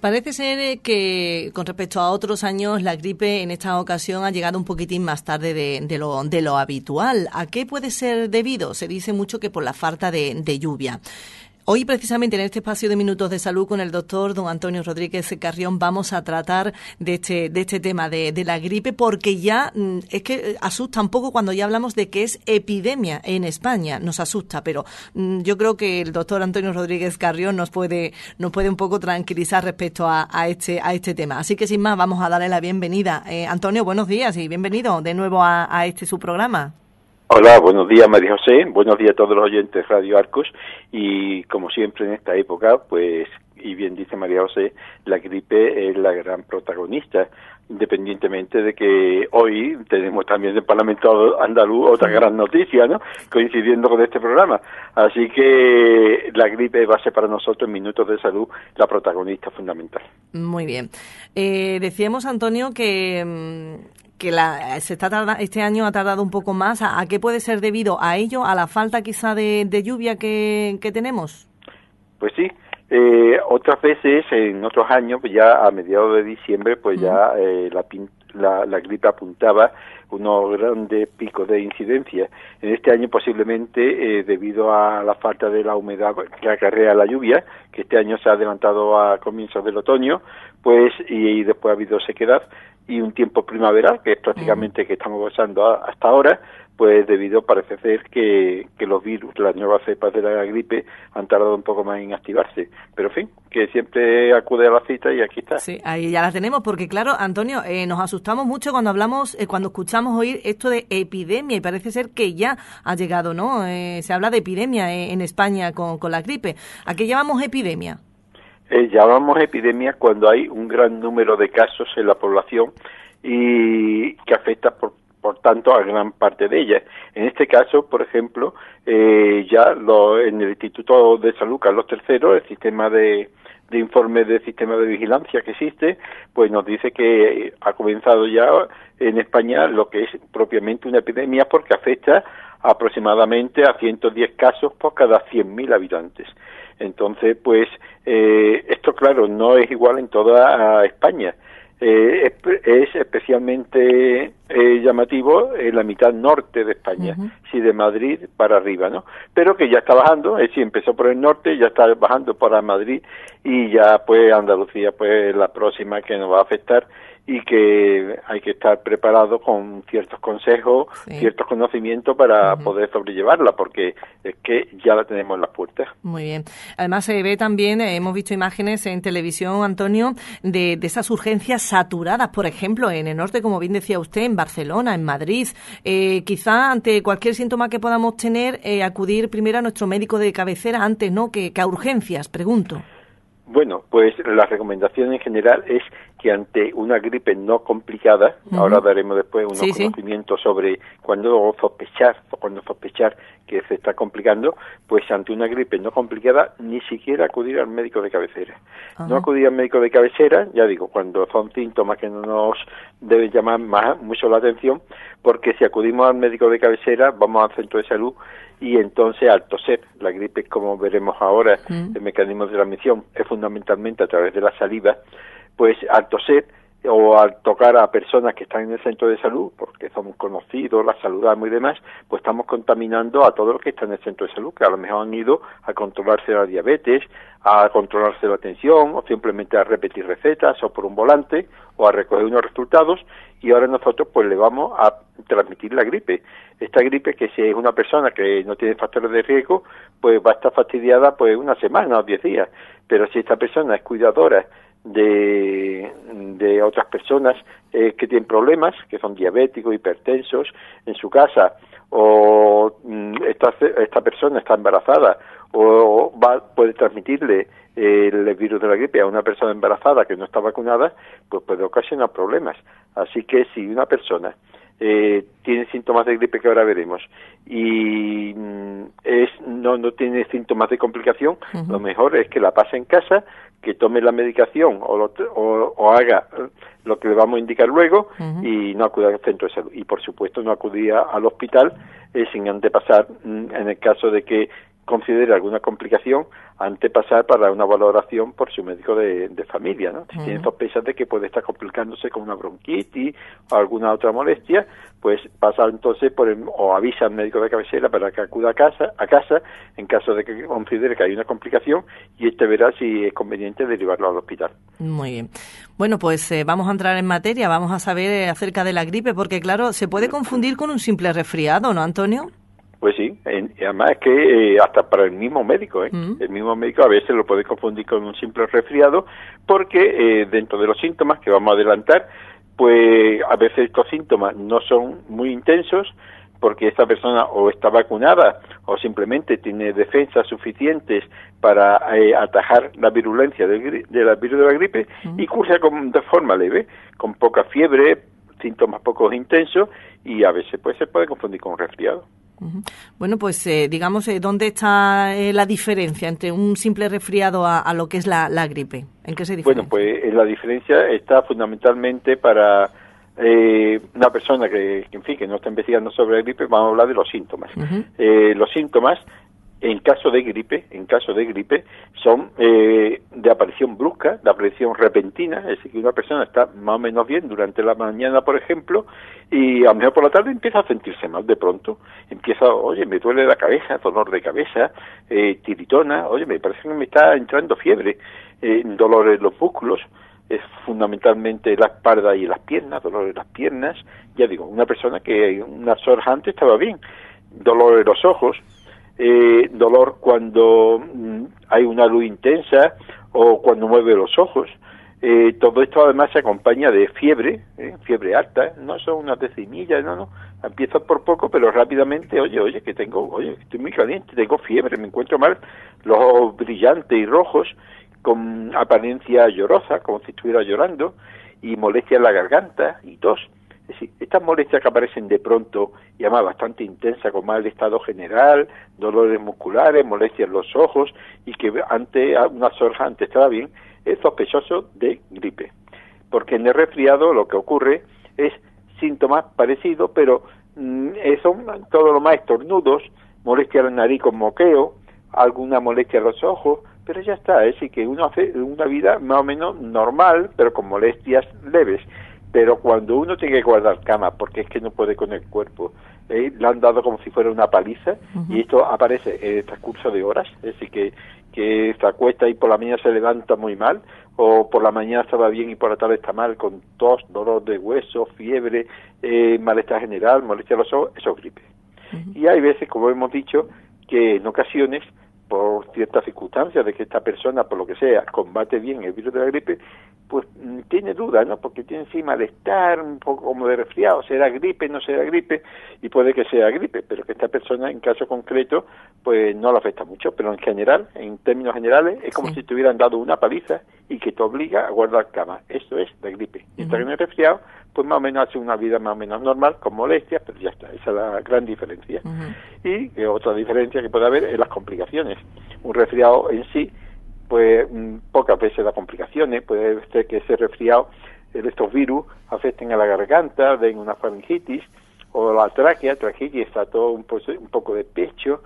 Parece ser que con respecto a otros años la gripe en esta ocasión ha llegado un poquitín más tarde de lo habitual. ¿A qué puede ser debido? Se dice mucho que por la falta de lluvia. Hoy, precisamente, en este espacio de Minutos de Salud con el doctor don Antonio Rodríguez Carrión, vamos a tratar de este tema de la gripe, porque ya es que asusta un poco cuando ya hablamos de que es epidemia en España. Nos asusta, pero yo creo que el doctor Antonio Rodríguez Carrión nos puede un poco tranquilizar respecto a este tema. Así que, sin más, vamos a darle la bienvenida. Antonio, buenos días y bienvenido de nuevo a su programa. Hola, buenos días María José, buenos días a todos los oyentes de Radio Arcos y como siempre en esta época, pues, y bien dice María José, la gripe es la gran protagonista, independientemente de que hoy tenemos también en el Parlamento andaluz otra gran noticia, ¿no?, coincidiendo con este programa. Así que la gripe va a ser para nosotros en Minutos de Salud la protagonista fundamental. Muy bien. Decíamos, Antonio, que este año ha tardado un poco más. ¿A qué puede ser debido? ¿A ello? ¿A la falta quizá de lluvia que tenemos? Pues sí. Otras veces, en otros años, pues ya a mediados de diciembre, pues ya la gripe apuntaba unos grandes picos de incidencia. En este año posiblemente, debido a la falta de la humedad que acarrea la lluvia, que este año se ha adelantado a comienzos del otoño, pues y después ha habido sequedad y un tiempo primaveral, que es prácticamente que estamos gozando hasta ahora, pues debido parece ser que los virus, las nuevas cepas de la gripe han tardado un poco más en activarse. Pero en fin, que siempre acude a la cita y aquí está. Sí, ahí ya la tenemos, porque claro, Antonio, nos asustamos mucho cuando hablamos, cuando escuchamos oír esto de epidemia, y parece ser que ya ha llegado, ¿no? Se habla de epidemia en España con la gripe. ¿A qué llamamos epidemia? Llamamos epidemia cuando hay un gran número de casos en la población y que afecta por tanto a gran parte de ellas. En este caso, por ejemplo, en el Instituto de Salud Carlos III, el sistema de informe del sistema de vigilancia que existe, pues nos dice que ha comenzado ya en España lo que es propiamente una epidemia, porque afecta aproximadamente a 110 casos por cada 100.000 habitantes. Entonces, pues, esto, claro, no es igual en toda España. Es especialmente llamativo en la mitad norte de España, sí, de Madrid para arriba, ¿no? Pero que ya está bajando, sí, empezó por el norte, ya está bajando para Madrid y ya, pues, Andalucía, pues, la próxima que nos va a afectar, y que hay que estar preparado con ciertos consejos, ciertos conocimientos para poder sobrellevarla, porque es que ya la tenemos en las puertas. Muy bien. Además se ve también, hemos visto imágenes en televisión, Antonio, de esas urgencias saturadas, por ejemplo, en el norte, como bien decía usted, en Barcelona, en Madrid. Quizá ante cualquier síntoma que podamos tener, acudir primero a nuestro médico de cabecera antes, ¿no?, que a urgencias, pregunto. Bueno, pues la recomendación en general es que ante una gripe no complicada, ahora daremos después unos conocimientos sobre cuándo sospechar que se está complicando, pues ante una gripe no complicada ni siquiera acudir al médico de cabecera. No acudir al médico de cabecera, ya digo, cuando son síntomas que no nos deben llamar mucho la atención, porque si acudimos al médico de cabecera vamos al centro de salud y entonces al toser, la gripe, como veremos ahora, el mecanismo de transmisión es fundamentalmente a través de la saliva, pues al toser o al tocar a personas que están en el centro de salud, porque somos conocidos, las saludamos y demás, pues estamos contaminando a todos los que están en el centro de salud, que a lo mejor han ido a controlarse la diabetes, a controlarse la tensión, o simplemente a repetir recetas, o por un volante, o a recoger unos resultados, y ahora nosotros pues le vamos a transmitir la gripe. Esta gripe, que si es una persona que no tiene factores de riesgo, pues va a estar fastidiada pues una semana o 10 días, pero si esta persona es cuidadora de otras personas que tienen problemas, que son diabéticos, hipertensos, en su casa, o esta persona está embarazada, o puede transmitirle el virus de la gripe a una persona embarazada que no está vacunada, pues puede ocasionar problemas. Así que si una persona tiene síntomas de gripe, que ahora veremos, y no tiene síntomas de complicación, lo mejor es que la pase en casa, que tome la medicación o haga lo que le vamos a indicar luego, y no acuda al centro de salud. Y por supuesto no acudía al hospital sin antepasar, en el caso de que considere alguna complicación antes de pasar para una valoración por su médico de familia, ¿no? Si tiene sospechas de que puede estar complicándose con una bronquitis o alguna otra molestia, pues pasa entonces o avisa al médico de cabecera para que acuda a casa en caso de que considere que hay una complicación, y verá si es conveniente derivarlo al hospital. Muy bien. Bueno, pues vamos a entrar en materia, vamos a saber acerca de la gripe, porque claro, se puede confundir con un simple resfriado, ¿no, Antonio? Pues sí, además es que hasta para el mismo médico, el mismo médico a veces lo puede confundir con un simple resfriado, porque dentro de los síntomas que vamos a adelantar, pues a veces estos síntomas no son muy intensos, porque esta persona o está vacunada o simplemente tiene defensas suficientes para atajar la virulencia del virus de la gripe, y cursa de forma leve, con poca fiebre, síntomas poco intensos, y a veces pues se puede confundir con un resfriado. Bueno, pues digamos, ¿dónde está la diferencia entre un simple resfriado a lo que es la gripe? ¿En qué se diferencia? Bueno, pues la diferencia está fundamentalmente para una persona que no está investigando sobre la gripe. Vamos a hablar de los síntomas. Los síntomas, en caso de gripe, son de aparición brusca, de aparición repentina, es decir, que una persona está más o menos bien durante la mañana, por ejemplo, y a lo mejor por la tarde empieza a sentirse mal de pronto. Me duele la cabeza, dolor de cabeza, tiritona, me parece que me está entrando fiebre, dolor en los músculos, es fundamentalmente la espalda y las piernas, dolor en las piernas. Ya digo, una persona que unas horas antes estaba bien. Dolor en los ojos, dolor cuando hay una luz intensa o cuando mueve los ojos. Todo esto además se acompaña de fiebre, fiebre alta, no son unas decimillas, no, empieza por poco, pero rápidamente, que estoy muy caliente, tengo fiebre, me encuentro mal, los ojos brillantes y rojos, con apariencia llorosa, como si estuviera llorando, y molestia en la garganta y tos. Es decir, estas molestias que aparecen de pronto y además bastante intensas, con mal estado general, dolores musculares, molestias en los ojos, y que unas horas antes estaba bien, es sospechoso de gripe. Porque en el resfriado lo que ocurre es síntomas parecidos, pero son todo lo más estornudos, molestia en la nariz con moqueo, alguna molestia en los ojos, pero ya está. Es decir, que uno hace una vida más o menos normal, pero con molestias leves. Pero cuando uno tiene que guardar cama, porque es que no puede con el cuerpo, le han dado como si fuera una paliza, y esto aparece en el transcurso de horas, es decir, que se acuesta y por la mañana se levanta muy mal, o por la mañana estaba bien y por la tarde está mal, con tos, dolor de hueso, fiebre, malestar general, molestia en los ojos, eso es gripe. Y hay veces, como hemos dicho, que en ocasiones, por ciertas circunstancias de que esta persona, por lo que sea, combate bien el virus de la gripe, pues tiene dudas, ¿no? Porque tiene sí malestar, un poco como de resfriado, ¿será gripe, no será gripe? Y puede que sea gripe, pero que esta persona, en caso concreto, pues no le afecta mucho, pero en general, en términos generales, es como si te hubieran dado una paliza y que te obliga a guardar cama. Esto es la gripe. Mientras que en el resfriado, pues más o menos hace una vida más o menos normal, con molestias, pero ya está, esa es la gran diferencia. Y otra diferencia que puede haber es las complicaciones. Un resfriado en sí, pues pocas veces da complicaciones, puede ser que ese resfriado, estos virus afecten a la garganta, den una faringitis, o la tracheitis, está todo un poco de pecho,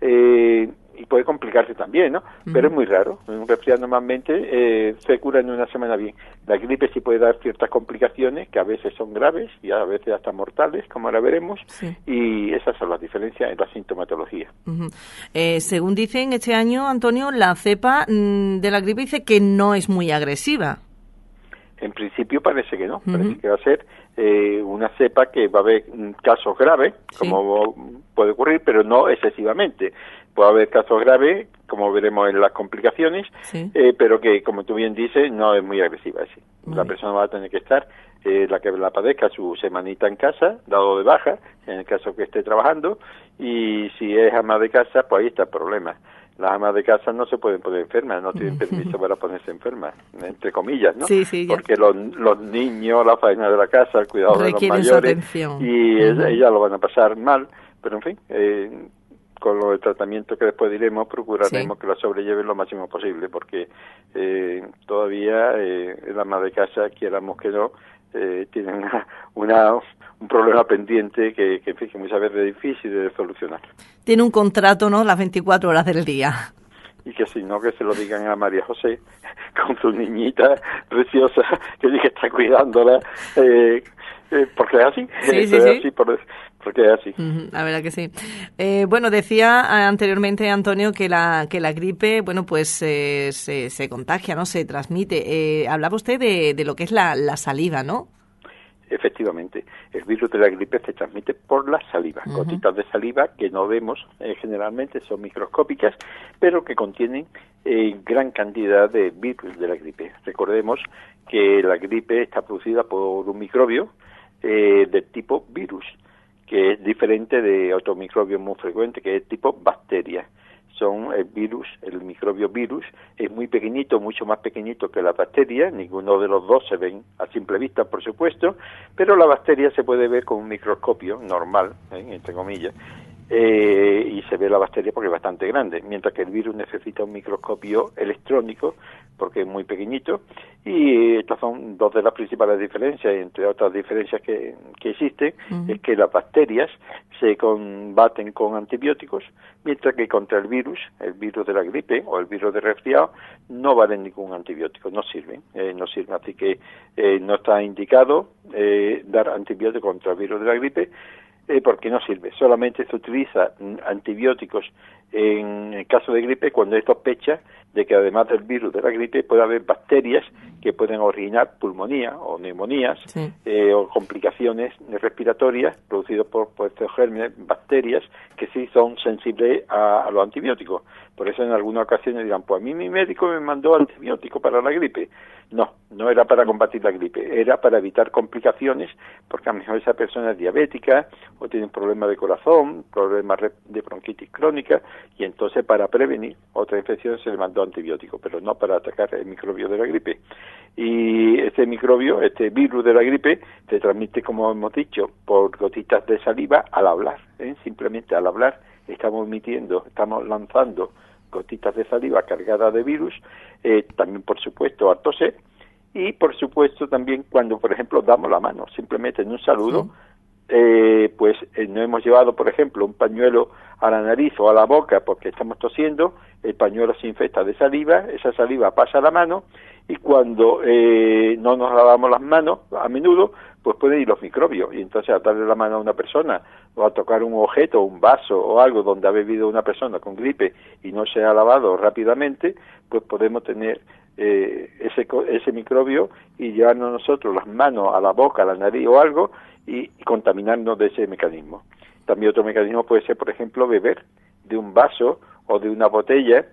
y puede complicarse también, ¿no? Pero es muy raro. Un resfriado normalmente se cura en una semana bien. La gripe sí puede dar ciertas complicaciones que a veces son graves y a veces hasta mortales, como ahora veremos, y esas son las diferencias en la sintomatología. Según dicen este año, Antonio, la cepa de la gripe dice que no es muy agresiva. En principio parece que no, parece que va a ser una cepa que va a haber casos graves, como puede ocurrir, pero no excesivamente. Puede haber casos graves, como veremos en las complicaciones, pero que, como tú bien dices, no es muy agresiva. Sí. La persona va a tener que estar, la que la padezca, su semanita en casa, dado de baja, en el caso que esté trabajando, y si es ama de casa, pues ahí está el problema. Las amas de casa no se pueden poner enfermas, no tienen permiso para ponerse enfermas, entre comillas, ¿no? Porque los niños, la faena de la casa, el cuidado de los mayores, y ellas lo van a pasar mal, pero en fin, con el tratamiento que después diremos, procuraremos que la sobrelleven lo máximo posible, porque todavía el ama de casa, quieramos que no, tienen un problema pendiente que en fin, que muchas veces es difícil de solucionar. Tiene un contrato, ¿no?, las 24 horas del día. Y que si no, que se lo digan a María José, con su niñita preciosa, que dice que está cuidándola, porque es así. Sí. Así porque es así. La verdad que sí. Bueno, decía anteriormente, Antonio, que la gripe, bueno, pues se contagia, ¿no?, se transmite. Hablaba usted de lo que es la saliva, ¿no? Efectivamente, el virus de la gripe se transmite por la saliva, gotitas de saliva que no vemos generalmente, son microscópicas, pero que contienen gran cantidad de virus de la gripe. Recordemos que la gripe está producida por un microbio de tipo virus, que es diferente de otro microbio muy frecuente, que es tipo bacteria. Son el virus, el microbio virus, es muy pequeñito, mucho más pequeñito que la bacteria, ninguno de los dos se ven a simple vista, por supuesto, pero la bacteria se puede ver con un microscopio normal, entre comillas, y se ve la bacteria porque es bastante grande, mientras que el virus necesita un microscopio electrónico porque es muy pequeñito, y estas son dos de las principales diferencias, entre otras diferencias que existen, es que las bacterias se combaten con antibióticos, mientras que contra el virus de la gripe o el virus de resfriado, no valen ningún antibiótico, no sirven, así que no está indicado dar antibiótico contra el virus de la gripe, porque no sirve. Solamente se utiliza antibióticos en el caso de gripe cuando hay sospecha de que además del virus de la gripe puede haber bacterias que pueden originar pulmonía o neumonías o complicaciones respiratorias producidas por estos gérmenes, bacterias que sí son sensibles a los antibióticos. Por eso en algunas ocasiones dirán, pues a mí mi médico me mandó antibiótico para la gripe. No era para combatir la gripe, era para evitar complicaciones, porque a lo mejor esa persona es diabética o tiene un problema de corazón, problemas de bronquitis crónica, y entonces para prevenir otra infección se le mandó antibiótico, pero no para atacar el microbio de la gripe. Y este microbio, este virus de la gripe, se transmite, como hemos dicho, por gotitas de saliva al hablar, simplemente al hablar estamos lanzando gotitas de saliva cargadas de virus, también por supuesto al toser, y por supuesto también cuando por ejemplo damos la mano, simplemente en un saludo, pues no hemos llevado por ejemplo un pañuelo a la nariz o a la boca porque estamos tosiendo, el pañuelo se infecta de saliva, esa saliva pasa a la mano, y cuando no nos lavamos las manos a menudo, pues pueden ir los microbios, y entonces al darle la mano a una persona o a tocar un objeto, un vaso o algo donde ha bebido una persona con gripe y no se ha lavado rápidamente, pues podemos tener ese microbio y llevarnos nosotros las manos a la boca, a la nariz o algo y contaminarnos de ese mecanismo. También otro mecanismo puede ser, por ejemplo, beber de un vaso o de una botella,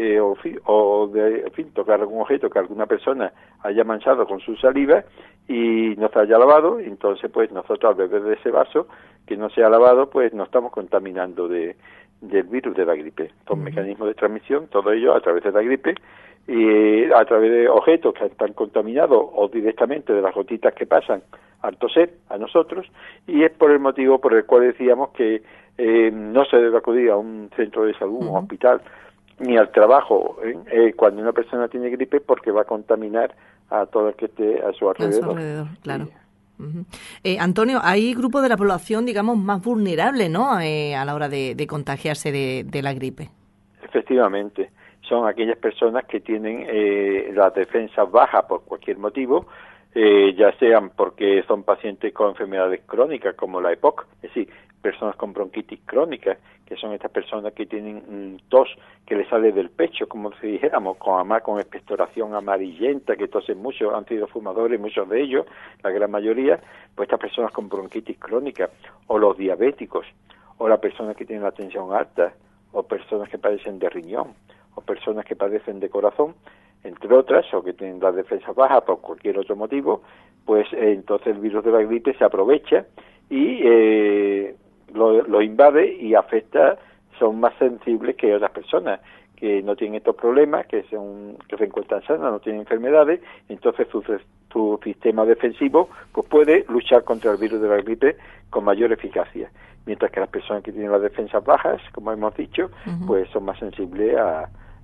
tocar algún objeto que alguna persona haya manchado con su saliva y no se haya lavado, entonces pues nosotros al beber de ese vaso que no se ha lavado, pues nos estamos contaminando del virus de la gripe. Son mecanismos de transmisión, todo ello a través de la gripe, y a través de objetos que están contaminados o directamente de las gotitas que pasan al toser a nosotros, y es por el motivo por el cual decíamos que no se debe acudir a un centro de salud, un hospital, ni al trabajo cuando una persona tiene gripe, porque va a contaminar a todo el que esté a su alrededor. Claro. Antonio, hay grupos de la población, digamos, más vulnerables, ¿no?, a la hora de contagiarse de la gripe. Efectivamente, son aquellas personas que tienen las defensas bajas por cualquier motivo, ya sean porque son pacientes con enfermedades crónicas como la EPOC, es decir, personas con bronquitis crónica, que son estas personas que tienen tos que les sale del pecho, como si dijéramos, con expectoración amarillenta, que tosen mucho, han sido fumadores, muchos de ellos, la gran mayoría, pues estas personas con bronquitis crónica, o los diabéticos, o las personas que tienen la tensión alta, o personas que padecen de riñón, o personas que padecen de corazón, entre otras, o que tienen las defensas bajas por cualquier otro motivo, pues entonces el virus de la gripe se aprovecha y lo invade y afecta, son más sensibles que otras personas que no tienen estos problemas, que se encuentran sanas, no tienen enfermedades, entonces su sistema defensivo pues puede luchar contra el virus de la gripe con mayor eficacia, mientras que las personas que tienen las defensas bajas, como hemos dicho, pues son más sensibles a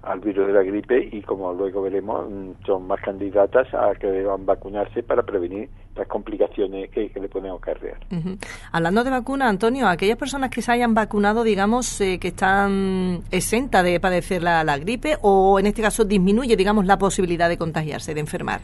al virus de la gripe y, como luego veremos, son más candidatas a que deban vacunarse para prevenir las complicaciones que le pueden acarrear. Hablando de vacunas, Antonio, aquellas personas que se hayan vacunado, digamos, que están exentas de padecer la gripe, o en este caso disminuye, digamos, la posibilidad de contagiarse, de enfermar.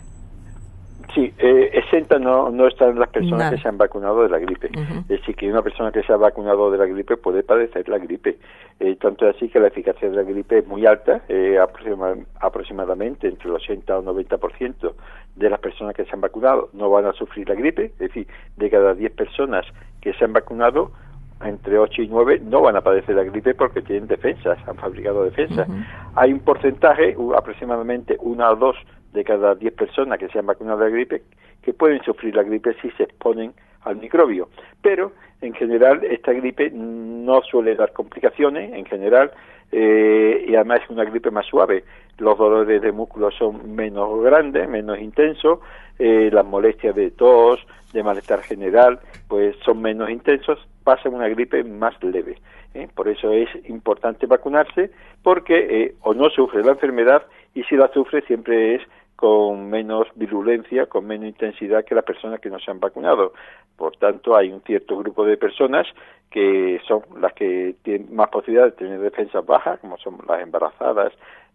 Sí, exenta no están las personas que se han vacunado de la gripe. Es decir, que una persona que se ha vacunado de la gripe puede padecer la gripe. Tanto es así que la eficacia de la gripe es muy alta, aproximadamente entre el 80 o 90% de las personas que se han vacunado no van a sufrir la gripe. Es decir, de cada 10 personas que se han vacunado, entre 8 y 9 no van a padecer la gripe porque tienen defensas, han fabricado defensas. Hay un porcentaje, aproximadamente 1 o 2 de cada 10 personas que se han vacunado de la gripe, que pueden sufrir la gripe si se exponen al microbio. Pero, en general, esta gripe no suele dar complicaciones, en general, y además es una gripe más suave. Los dolores de músculo son menos grandes, menos intensos, las molestias de tos, de malestar general, pues son menos intensos, pasa una gripe más leve. Por eso es importante vacunarse, porque o no sufre la enfermedad, y si la sufre siempre es con menos virulencia, con menos intensidad que las personas que no se han vacunado. Por tanto, hay un cierto grupo de personas que son las que tienen más posibilidad de tener defensas bajas, como son las embarazadas,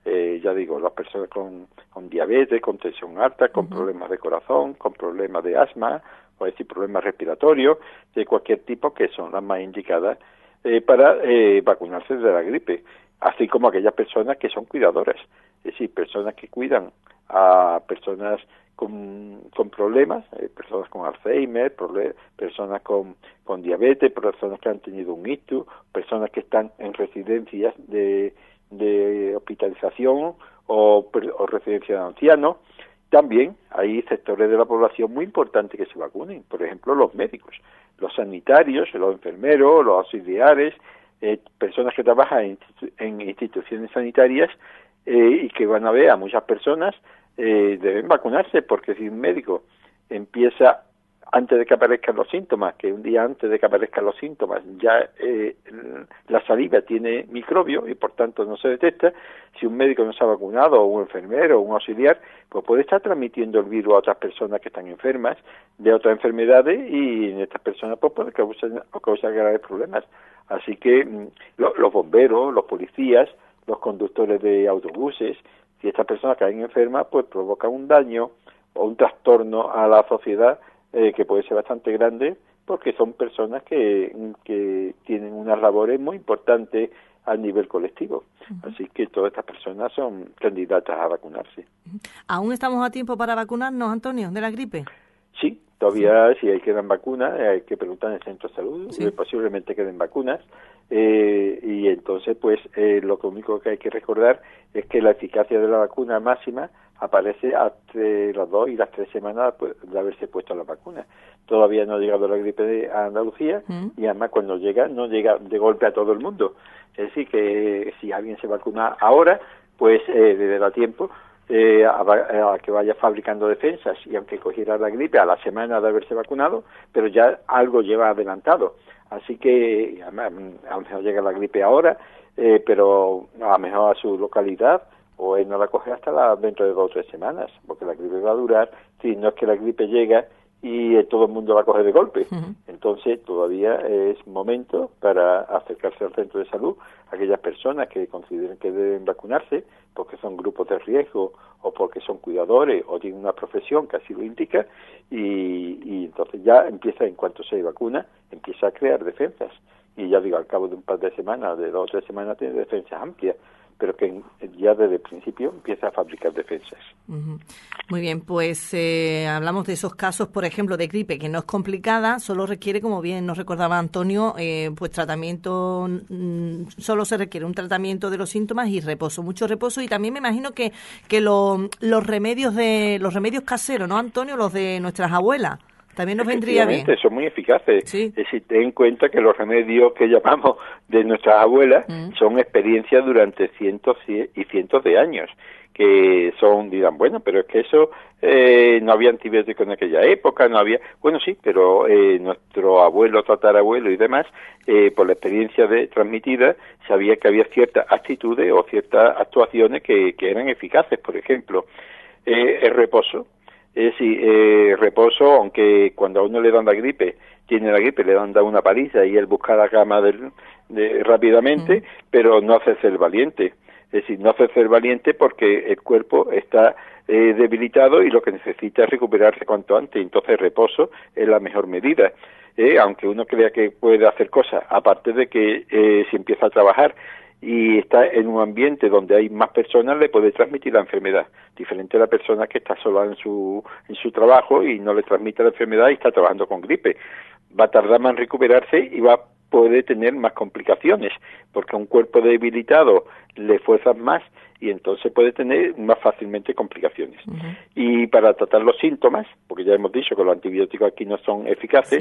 las personas con diabetes, con tensión alta, con problemas de corazón, con problemas de asma, o decir, problemas respiratorios, de cualquier tipo, que son las más indicadas para vacunarse de la gripe, así como aquellas personas que son cuidadoras, es decir, personas que cuidan a personas con problemas, personas con Alzheimer, personas con diabetes, personas que han tenido un ictus, personas que están en residencias de hospitalización o residencias de ancianos. También hay sectores de la población muy importantes que se vacunen, por ejemplo, los médicos, los sanitarios, los enfermeros, los auxiliares, personas que trabajan en instituciones sanitarias y que van a ver a muchas personas, deben vacunarse, porque si un médico empieza antes de que aparezcan los síntomas, que un día antes de que aparezcan los síntomas ya la saliva tiene microbio y por tanto no se detecta, si un médico no se ha vacunado, o un enfermero o un auxiliar, pues puede estar transmitiendo el virus a otras personas que están enfermas de otras enfermedades, y en estas personas pues puede causar graves problemas. Así que los bomberos, los policías, los conductores de autobuses, si estas personas caen enfermas, pues provoca un daño o un trastorno a la sociedad que puede ser bastante grande, porque son personas que tienen unas labores muy importantes a nivel colectivo. Así que todas estas personas son candidatas a vacunarse. ¿Aún estamos a tiempo para vacunarnos, Antonio, de la gripe? Sí, todavía si hay quedan vacunas, hay que preguntar en el centro de salud, posiblemente queden vacunas, y entonces pues lo único que hay que recordar es que la eficacia de la vacuna máxima aparece entre las 2 y las 3 semanas de haberse puesto la vacuna. Todavía no ha llegado la gripe a Andalucía, y además cuando llega, no llega de golpe a todo el mundo. Es decir, que si alguien se vacuna ahora, pues le dará tiempo a que vaya fabricando defensas, y aunque cogiera la gripe a la semana de haberse vacunado, pero ya algo lleva adelantado. Así que a lo mejor llega la gripe ahora, pero a lo mejor a su localidad, o él no la coge hasta dentro de 2 o 3 semanas, porque la gripe va a durar, si no es que la gripe llega y todo el mundo la coge de golpe. Entonces todavía es momento para acercarse al centro de salud aquellas personas que consideren que deben vacunarse porque son grupos de riesgo, o porque son cuidadores, o tienen una profesión que así lo indica, y entonces ya empieza, en cuanto se vacuna, empieza a crear defensas, y ya digo, al cabo de un par de semanas, de 2 o 3 semanas, tiene defensas amplias, pero que ya desde el principio empieza a fabricar defensas. Muy bien, pues hablamos de esos casos, por ejemplo, de gripe, que no es complicada, solo requiere, como bien nos recordaba Antonio, pues tratamiento, solo se requiere un tratamiento de los síntomas y reposo, mucho reposo, y también me imagino que los remedios caseros, ¿no, Antonio? Los de nuestras abuelas, También nos vendría bien. Son muy eficaces. Sí. Es decir, ten en cuenta que los remedios que llamamos de nuestras abuelas son experiencias durante cientos y cientos de años, que dirán, bueno, pero es que eso no había antibióticos en aquella época, no había, bueno, sí, pero nuestro abuelo, tatarabuelo y demás, por la experiencia transmitida, sabía que había ciertas actitudes o ciertas actuaciones que eran eficaces. Por ejemplo, el reposo. Es decir, reposo, aunque cuando a uno le dan la gripe, le dan una paliza y él busca la cama rápidamente, pero no hacerse el valiente. Es decir, no hacerse el valiente porque el cuerpo está debilitado y lo que necesita es recuperarse cuanto antes. Entonces, reposo es la mejor medida. Aunque uno crea que puede hacer cosas, aparte de que si empieza a trabajar y está en un ambiente donde hay más personas, le puede transmitir la enfermedad, diferente a la persona que está sola en su trabajo y no le transmite la enfermedad y está trabajando con gripe. Va a tardar más en recuperarse y puede tener más complicaciones, porque a un cuerpo debilitado le fuerzan más y entonces puede tener más fácilmente complicaciones. Y para tratar los síntomas, porque ya hemos dicho que los antibióticos aquí no son eficaces,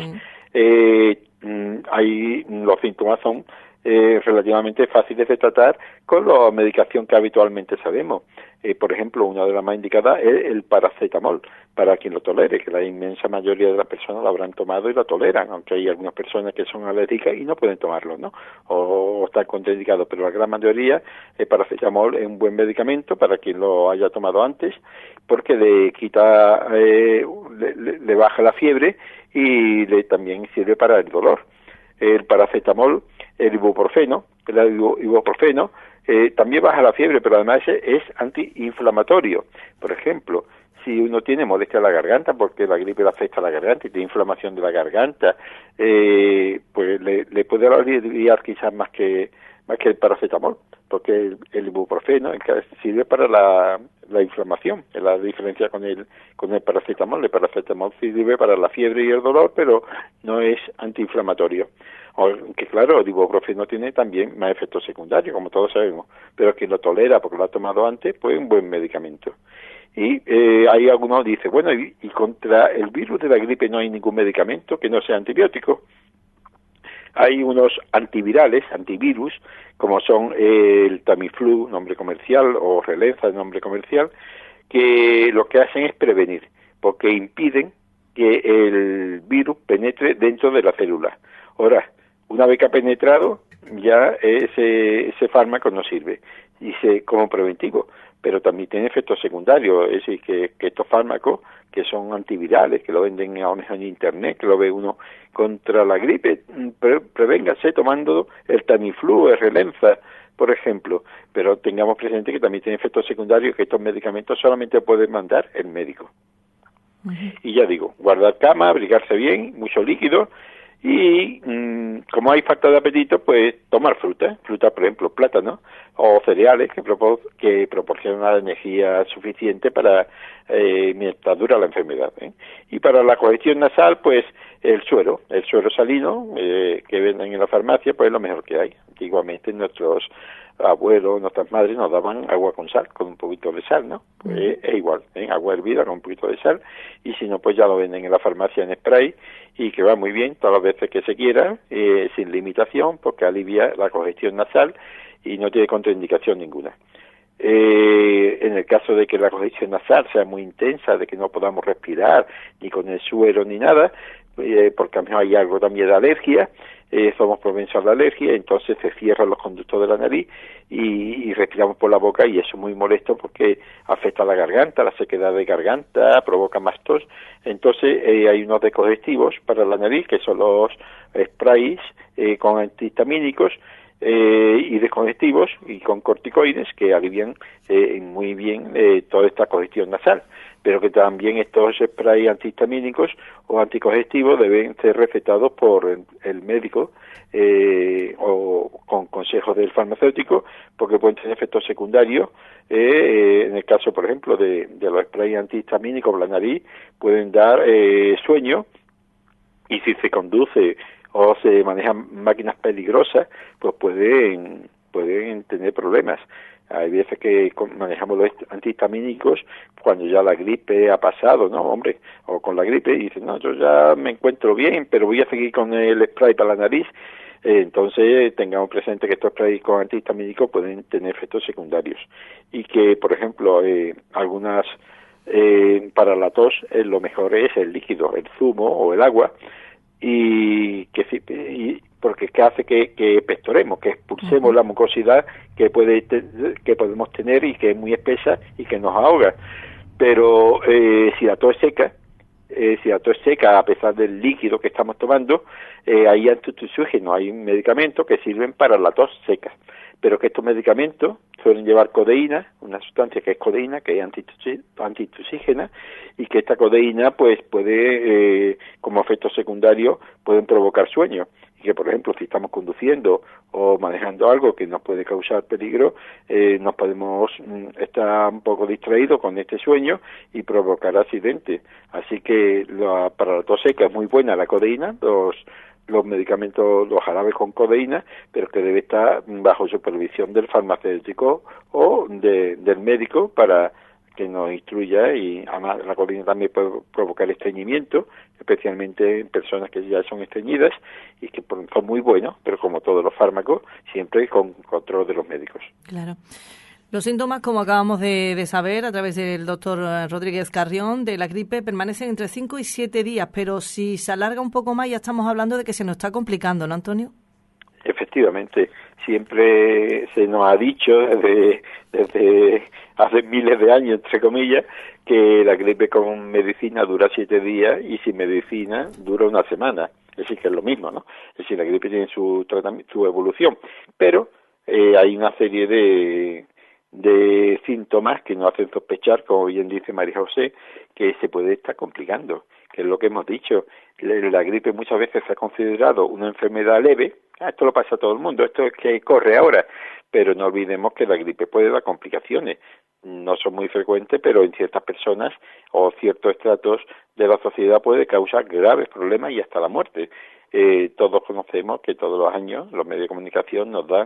los síntomas son relativamente fáciles de tratar con la medicación que habitualmente sabemos. Por ejemplo, una de las más indicadas es el paracetamol, para quien lo tolere, que la inmensa mayoría de las personas lo habrán tomado y lo toleran, aunque hay algunas personas que son alérgicas y no pueden tomarlo, ¿no? O están contraindicados, pero la gran mayoría, el paracetamol es un buen medicamento para quien lo haya tomado antes, porque le quita, le baja la fiebre y también sirve para el dolor. El paracetamol, el ibuprofeno, también baja la fiebre, pero además es antiinflamatorio. Por ejemplo, si uno tiene molestia en la garganta, porque la gripe le afecta a la garganta y tiene inflamación de la garganta, pues le puede aliviar quizás más que el paracetamol, porque el ibuprofeno sirve para la inflamación. Es la diferencia con el paracetamol. El paracetamol sirve para la fiebre y el dolor, pero no es antiinflamatorio. Aunque claro, el ibuprofeno tiene también más efectos secundarios, como todos sabemos, pero quien lo tolera porque lo ha tomado antes, pues es un buen medicamento. Y hay algunos que dicen, bueno, y contra el virus de la gripe no hay ningún medicamento que no sea antibiótico. Hay unos antivirus, como son el Tamiflu, nombre comercial, o Relenza, nombre comercial, que lo que hacen es prevenir, porque impiden que el virus penetre dentro de la célula. Ahora, una vez que ha penetrado, ya ese fármaco no sirve, como preventivo, pero también tiene efectos secundarios, es decir, que estos fármacos, que son antivirales, que lo venden ahora en internet, que lo ve uno contra la gripe, prevéngase tomando el Tamiflu, el Relenza, por ejemplo, pero tengamos presente que también tiene efectos secundarios, que estos medicamentos solamente pueden mandar el médico. Y ya digo, guardar cama, abrigarse bien, mucho líquido, y como hay falta de apetito, pues tomar fruta, por ejemplo, plátano o cereales que proporcionan la energía suficiente para mientras dura la enfermedad. Y para la congestión nasal, pues el suero salino que venden en la farmacia, pues es lo mejor que hay. Antiguamente nuestros abuelos, nuestras madres nos daban agua con sal, con un poquito de sal, ¿no? Pues es igual, agua hervida con un poquito de sal, y si no, pues ya lo venden en la farmacia en spray, y que va muy bien todas las veces que se quiera, sin limitación, porque alivia la congestión nasal y no tiene contraindicación ninguna. En el caso de que la congestión nasal sea muy intensa, de que no podamos respirar ni con el suero ni nada, porque a lo mejor hay algo también de alergia, somos propensos a la alergia, entonces se cierran los conductos de la nariz y respiramos por la boca, y eso es muy molesto porque afecta a la garganta, la sequedad de garganta, provoca más tos. Entonces hay unos descongestivos para la nariz, que son los sprays con antihistamínicos y descongestivos y con corticoides, que alivian muy bien toda esta congestión nasal, pero que también estos sprays antihistamínicos o anticongestivos deben ser recetados por el médico o con consejos del farmacéutico, porque pueden tener efectos secundarios. En el caso, por ejemplo, de los sprays antihistamínicos por la nariz, pueden dar sueño, y si se conduce o se manejan máquinas peligrosas, pues pueden tener problemas. Hay veces que manejamos los antihistamínicos cuando ya la gripe ha pasado, ¿no, hombre? O con la gripe, y dicen, no, yo ya me encuentro bien, pero voy a seguir con el spray para la nariz. Entonces, tengamos presente que estos sprays con antihistamínicos pueden tener efectos secundarios. Y que, por ejemplo, algunas, para la tos, lo mejor es el líquido, el zumo o el agua, porque ¿qué hace que pectoremos, que expulsemos la mucosidad que podemos tener y que es muy espesa y que nos ahoga? Pero si la tos es seca, a pesar del líquido que estamos tomando, hay antitusígenos, hay medicamentos que sirven para la tos seca, pero que estos medicamentos suelen llevar codeína, una sustancia que es codeína, que es antitusígena, y que esta codeína pues puede, como efecto secundario, pueden provocar sueño. Y que, por ejemplo, si estamos conduciendo o manejando algo que nos puede causar peligro, nos podemos estar un poco distraídos con este sueño y provocar accidentes. Así que para la tos seca es muy buena la codeína, los medicamentos, los jarabes con codeína, pero que debe estar bajo supervisión del farmacéutico o del médico para que nos instruya. Y además la codeína también puede provocar estreñimiento, especialmente en personas que ya son estreñidas y que son muy buenos, pero como todos los fármacos, siempre con control de los médicos. Claro. Los síntomas, como acabamos de saber a través del doctor Rodríguez Carrión, de la gripe permanecen entre 5 y 7 días, pero si se alarga un poco más ya estamos hablando de que se nos está complicando, ¿no, Antonio? Efectivamente, siempre se nos ha dicho desde hace miles de años, entre comillas, que la gripe con medicina dura 7 días y sin medicina dura una semana. Es decir, que es lo mismo, ¿no? Es decir, la gripe tiene su evolución, pero hay una serie de síntomas que nos hacen sospechar, como bien dice María José, que se puede estar complicando, que es lo que hemos dicho. La gripe muchas veces se ha considerado una enfermedad leve. Esto lo pasa a todo el mundo, esto es que corre ahora, pero no olvidemos que la gripe puede dar complicaciones. No son muy frecuentes, pero en ciertas personas o ciertos estratos de la sociedad puede causar graves problemas y hasta la muerte. Todos conocemos que todos los años los medios de comunicación nos dan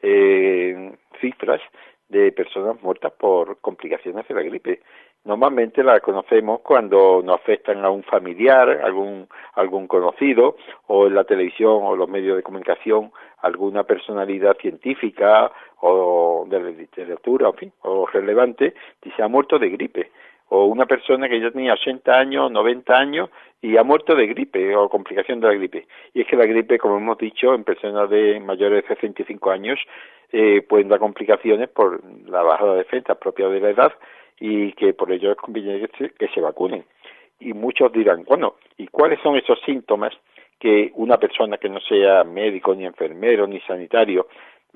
cifras de personas muertas por complicaciones de la gripe. Normalmente la conocemos cuando nos afectan a un familiar, algún conocido, o en la televisión o los medios de comunicación alguna personalidad científica o de la literatura, en fin, o relevante, y se ha muerto de gripe. O una persona que ya tenía 80 años, 90 años y ha muerto de gripe o complicación de la gripe. Y es que la gripe, como hemos dicho, en personas de mayores de 65 años pueden dar complicaciones por la baja de defensa propia de la edad y que por ello es conveniente que se vacunen. Y muchos dirán, bueno, ¿y cuáles son esos síntomas que una persona que no sea médico, ni enfermero, ni sanitario,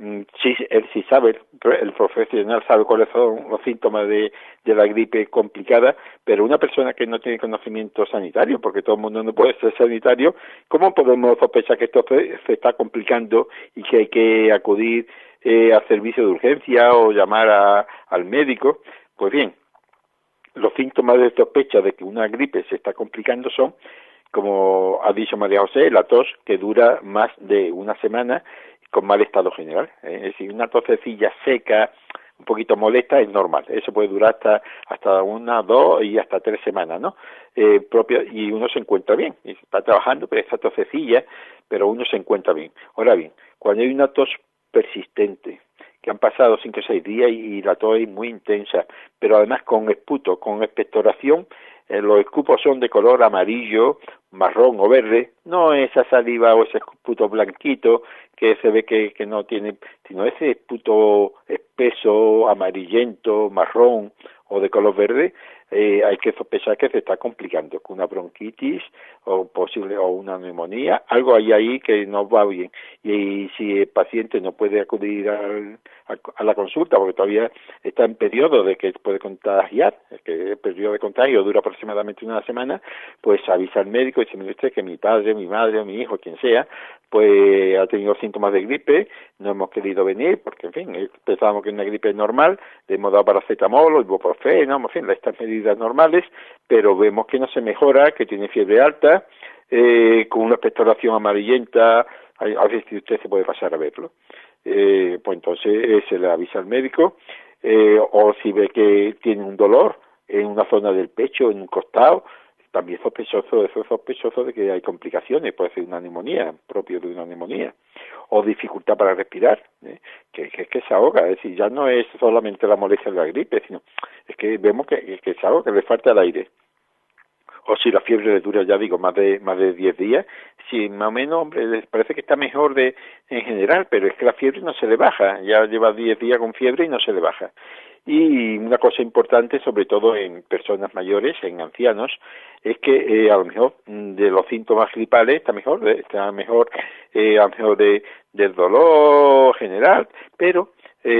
si sabe, el profesional sabe cuáles son los síntomas de la gripe complicada, pero una persona que no tiene conocimiento sanitario, porque todo el mundo no puede ser sanitario, ¿cómo podemos sospechar que esto se está complicando y que hay que acudir al servicio de urgencia o llamar al médico? Pues bien, los síntomas de sospecha de que una gripe se está complicando son, como ha dicho María José, la tos que dura más de una semana con mal estado general. Es decir, una tosecilla seca, un poquito molesta, es normal. Eso puede durar hasta 1, 2 y hasta 3 semanas, ¿no? Y uno se encuentra bien. Está trabajando, pero esa tosecilla, pero uno se encuentra bien. Ahora bien, cuando hay una tos persistente, que han pasado 5 o 6 días y la tos es muy intensa, pero además con esputo, con expectoración, los escupos son de color amarillo, marrón o verde, no esa saliva o ese esputo blanquito que se ve que no tiene, sino ese esputo espeso, amarillento, marrón o de color verde. Hay que sospechar que se está complicando con una bronquitis o una neumonía, algo hay ahí que no va bien. Y si el paciente no puede acudir a la consulta porque todavía está en periodo de que puede contagiar, que el periodo de contagio dura aproximadamente una semana, pues avisa al médico y dice, mire usted que mi padre, mi madre o mi hijo, quien sea, pues ha tenido síntomas de gripe, no hemos querido venir porque, en fin, pensábamos que una gripe normal, le hemos dado paracetamol o ibuprofeno, en fin, estas medidas normales, pero vemos que no se mejora, que tiene fiebre alta, con una expectoración amarillenta. A ver si usted se puede pasar a verlo. pues entonces se le avisa al médico, o si ve que tiene un dolor en una zona del pecho, en un costado, también es sospechoso de que hay complicaciones, puede ser una neumonía, propio de una neumonía, o dificultad para respirar, que se ahoga, es decir, ya no es solamente la molestia de la gripe, sino es que vemos que se ahoga, que le falta el aire. O si la fiebre le dura, ya digo, más de 10 días, si más o menos, hombre, les parece que está mejor en general, pero es que la fiebre no se le baja, ya lleva 10 días con fiebre y no se le baja. Y una cosa importante, sobre todo en personas mayores, en ancianos, es que a lo mejor de los síntomas gripales está mejor a lo mejor del dolor general, pero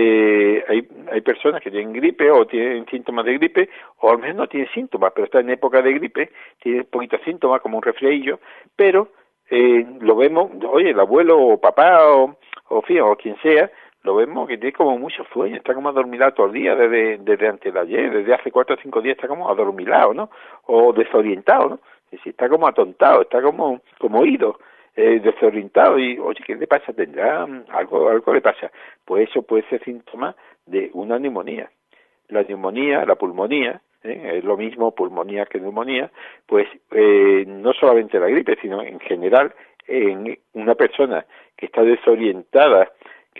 hay personas que tienen gripe o tienen síntomas de gripe, o al menos no tienen síntomas, pero están en época de gripe, tienen poquitos síntomas como un resfriadillo, pero lo vemos, oye, el abuelo o papá o quien sea, lo vemos que tiene como mucho sueño, está como adormilado todo el día, desde antes de ayer, desde hace 4 o 5 días está como adormilado, ¿no? O desorientado, ¿no? Es decir, está como atontado, está como ido, desorientado, y oye, ¿qué le pasa? ¿Tendrá algo le pasa? Pues eso puede ser síntoma de una neumonía. La neumonía, la pulmonía, es lo mismo pulmonía que neumonía, pues no solamente la gripe, sino en general en una persona que está desorientada,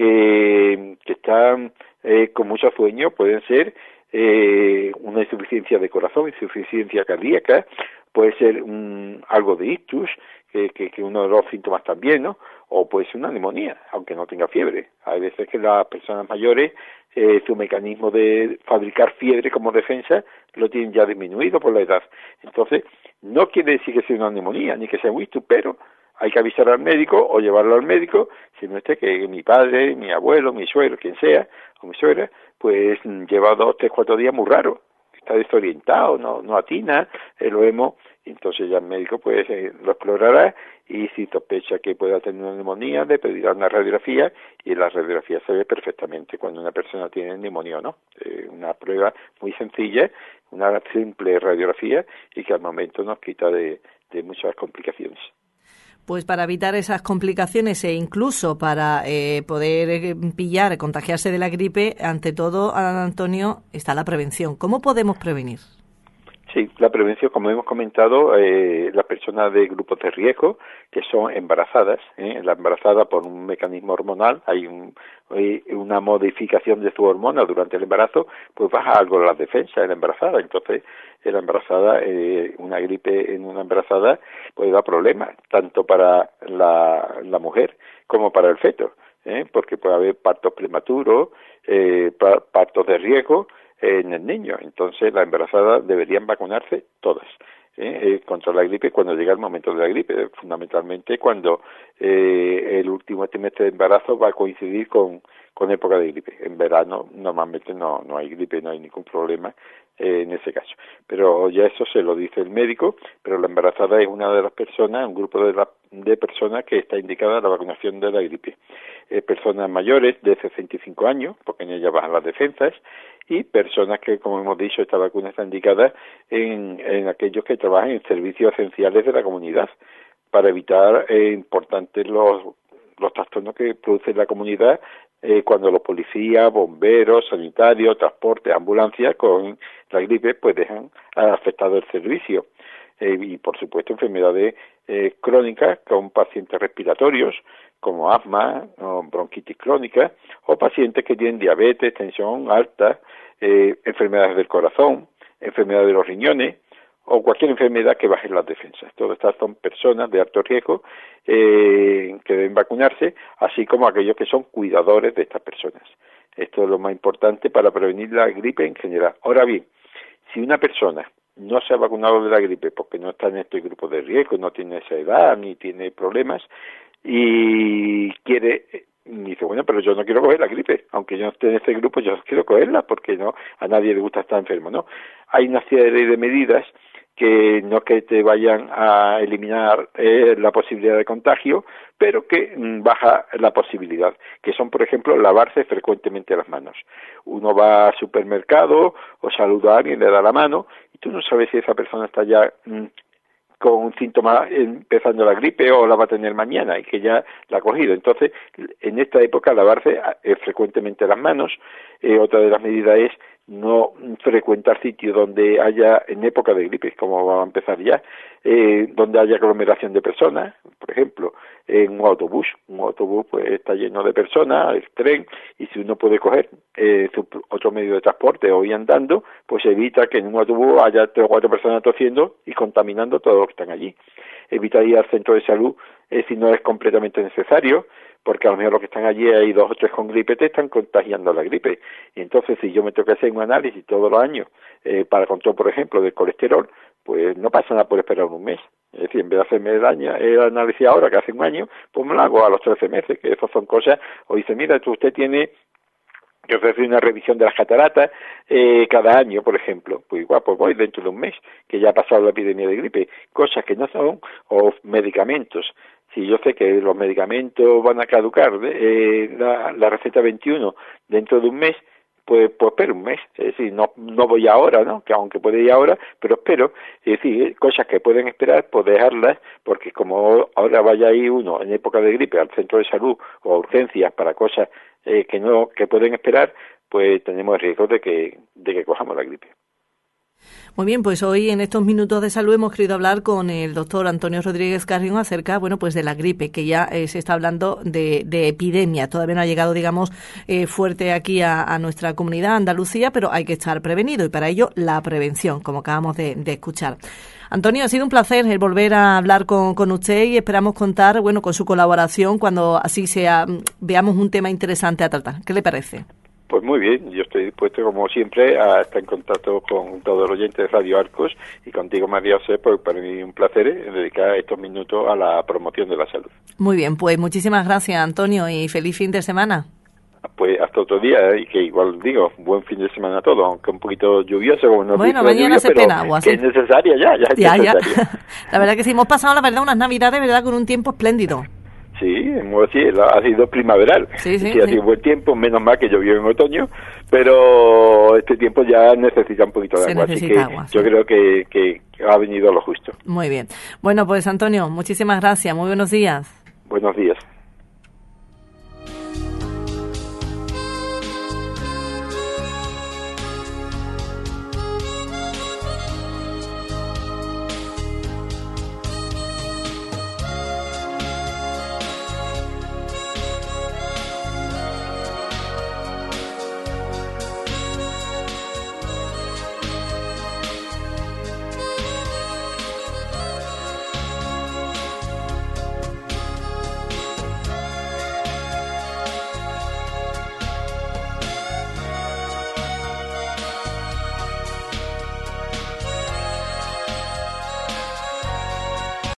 que está con mucho sueño, pueden ser una insuficiencia de corazón, insuficiencia cardíaca, puede ser algo de ictus, que uno de los síntomas también, ¿no? O puede ser una neumonía, aunque no tenga fiebre. Hay veces que las personas mayores, su mecanismo de fabricar fiebre como defensa lo tienen ya disminuido por la edad. Entonces, no quiere decir que sea una neumonía, ni que sea un ictus, pero hay que avisar al médico o llevarlo al médico, si no esté que mi padre, mi abuelo, mi suegro, quien sea, o mi suegra, pues lleva 2, 3, 4 días muy raro, está desorientado, no atina, lo vemos, entonces ya el médico pues lo explorará y si sospecha que pueda tener una neumonía, le pedirá una radiografía y en la radiografía se ve perfectamente cuando una persona tiene neumonía o no. Una prueba muy sencilla, una simple radiografía y que al momento nos quita de muchas complicaciones. Pues para evitar esas complicaciones e incluso para poder contagiarse de la gripe, ante todo, Antonio, está la prevención. ¿Cómo podemos prevenir? Sí, la prevención, como hemos comentado, las personas de grupos de riesgo que son embarazadas, la embarazada por un mecanismo hormonal, hay una modificación de su hormona durante el embarazo, pues baja algo las defensas en la embarazada. Entonces, en la embarazada, una gripe en una embarazada puede dar problemas, tanto para la mujer como para el feto, porque puede haber partos prematuros, partos de riesgo, en el niño. Entonces, las embarazadas deberían vacunarse todas contra la gripe cuando llega el momento de la gripe, fundamentalmente cuando el último trimestre de embarazo va a coincidir con época de gripe. En verano normalmente no hay gripe, no hay ningún problema en ese caso. Pero ya eso se lo dice el médico, pero la embarazada es una de las personas, un grupo de personas que está indicada la vacunación de la gripe. Personas mayores de 65 años, porque en ellas bajan las defensas, y personas que, como hemos dicho, esta vacuna está indicada en aquellos que trabajan en servicios esenciales de la comunidad, para evitar importantes los trastornos que produce la comunidad cuando los policías, bomberos, sanitarios, transportes, ambulancias con la gripe pues dejan afectado el servicio. Y por supuesto enfermedades crónicas con pacientes respiratorios como asma o bronquitis crónica, o pacientes que tienen diabetes, tensión alta, enfermedades del corazón, enfermedades de los riñones o cualquier enfermedad que baje las defensas. Todas estas son personas de alto riesgo que deben vacunarse, así como aquellos que son cuidadores de estas personas. Esto es lo más importante para prevenir la gripe en general. Ahora bien, si una persona no se ha vacunado de la gripe porque no está en este grupo de riesgo, no tiene esa edad ni tiene problemas y quiere, dice, bueno, pero yo no quiero coger la gripe, aunque yo no esté en ese grupo, yo quiero cogerla porque no, a nadie le gusta estar enfermo, ¿no? Hay una serie de medidas que no que te vayan a eliminar la posibilidad de contagio, pero que baja la posibilidad, que son, por ejemplo, lavarse frecuentemente las manos. Uno va al supermercado o saluda a alguien, le da la mano, y tú no sabes si esa persona está ya con síntomas empezando la gripe o la va a tener mañana y que ya la ha cogido. Entonces, en esta época lavarse frecuentemente las manos. Otra de las medidas es no frecuentar sitios donde haya, en época de gripe, como va a empezar ya, donde haya aglomeración de personas, por ejemplo, en un autobús pues está lleno de personas, el tren, y si uno puede coger otro medio de transporte o ir andando, pues evita que en un autobús haya 3 o 4 personas tosiendo y contaminando a todos los que están allí. Evita ir al centro de salud si no es completamente necesario, porque a lo mejor los que están allí hay 2 o 3 con gripe, te están contagiando la gripe. Y entonces, si yo me tengo que hacer un análisis todos los años para control, por ejemplo, del colesterol, pues no pasa nada por esperar un mes. Es decir, en vez de hacerme el análisis ahora, que hace un año, pues me lo hago a los 13 meses, que esas son cosas, o dice, mira, usted tiene que ofrecer una revisión de las cataratas cada año, por ejemplo, pues igual, pues voy dentro de un mes, que ya ha pasado la epidemia de gripe, cosas que no son, o medicamentos. Si yo sé que los medicamentos van a caducar, la receta 21 dentro de un mes, pues espero un mes, es decir, no voy ahora, ¿no? Que aunque puede ir ahora, pero espero, es decir, cosas que pueden esperar, pues dejarlas, porque como ahora vaya a ir uno en época de gripe al centro de salud o a urgencias para cosas que pueden esperar, pues tenemos el riesgo de que cojamos la gripe. Muy bien, pues hoy en estos minutos de salud hemos querido hablar con el doctor Antonio Rodríguez Carrión acerca, bueno, pues de la gripe, que ya se está hablando de epidemia. Todavía no ha llegado, digamos, fuerte aquí a nuestra comunidad, Andalucía, pero hay que estar prevenido y para ello la prevención, como acabamos de escuchar. Antonio, ha sido un placer el volver a hablar con usted y esperamos contar, bueno, con su colaboración cuando así sea, veamos un tema interesante a tratar. ¿Qué le parece? Pues muy bien, yo estoy dispuesto, como siempre, a estar en contacto con todos los oyentes de Radio Arcos y contigo, María José, porque para mí es un placer dedicar estos minutos a la promoción de la salud. Muy bien, pues muchísimas gracias, Antonio, y feliz fin de semana. Pues hasta otro día, y que igual digo, buen fin de semana a todos, aunque un poquito lluvioso, como no bueno, mañana lluvia, se pena agua, que sí. es necesaria ya es necesaria. La verdad que sí, hemos pasado, la verdad, unas navidades, verdad, con un tiempo espléndido. Sí, ha sido primaveral. Sí, ha sido buen tiempo, menos mal que llovió en otoño, pero este tiempo ya necesita un poquito de agua, así que agua, yo creo que ha venido a lo justo. Muy bien. Bueno, pues Antonio, muchísimas gracias, muy buenos días. Buenos días.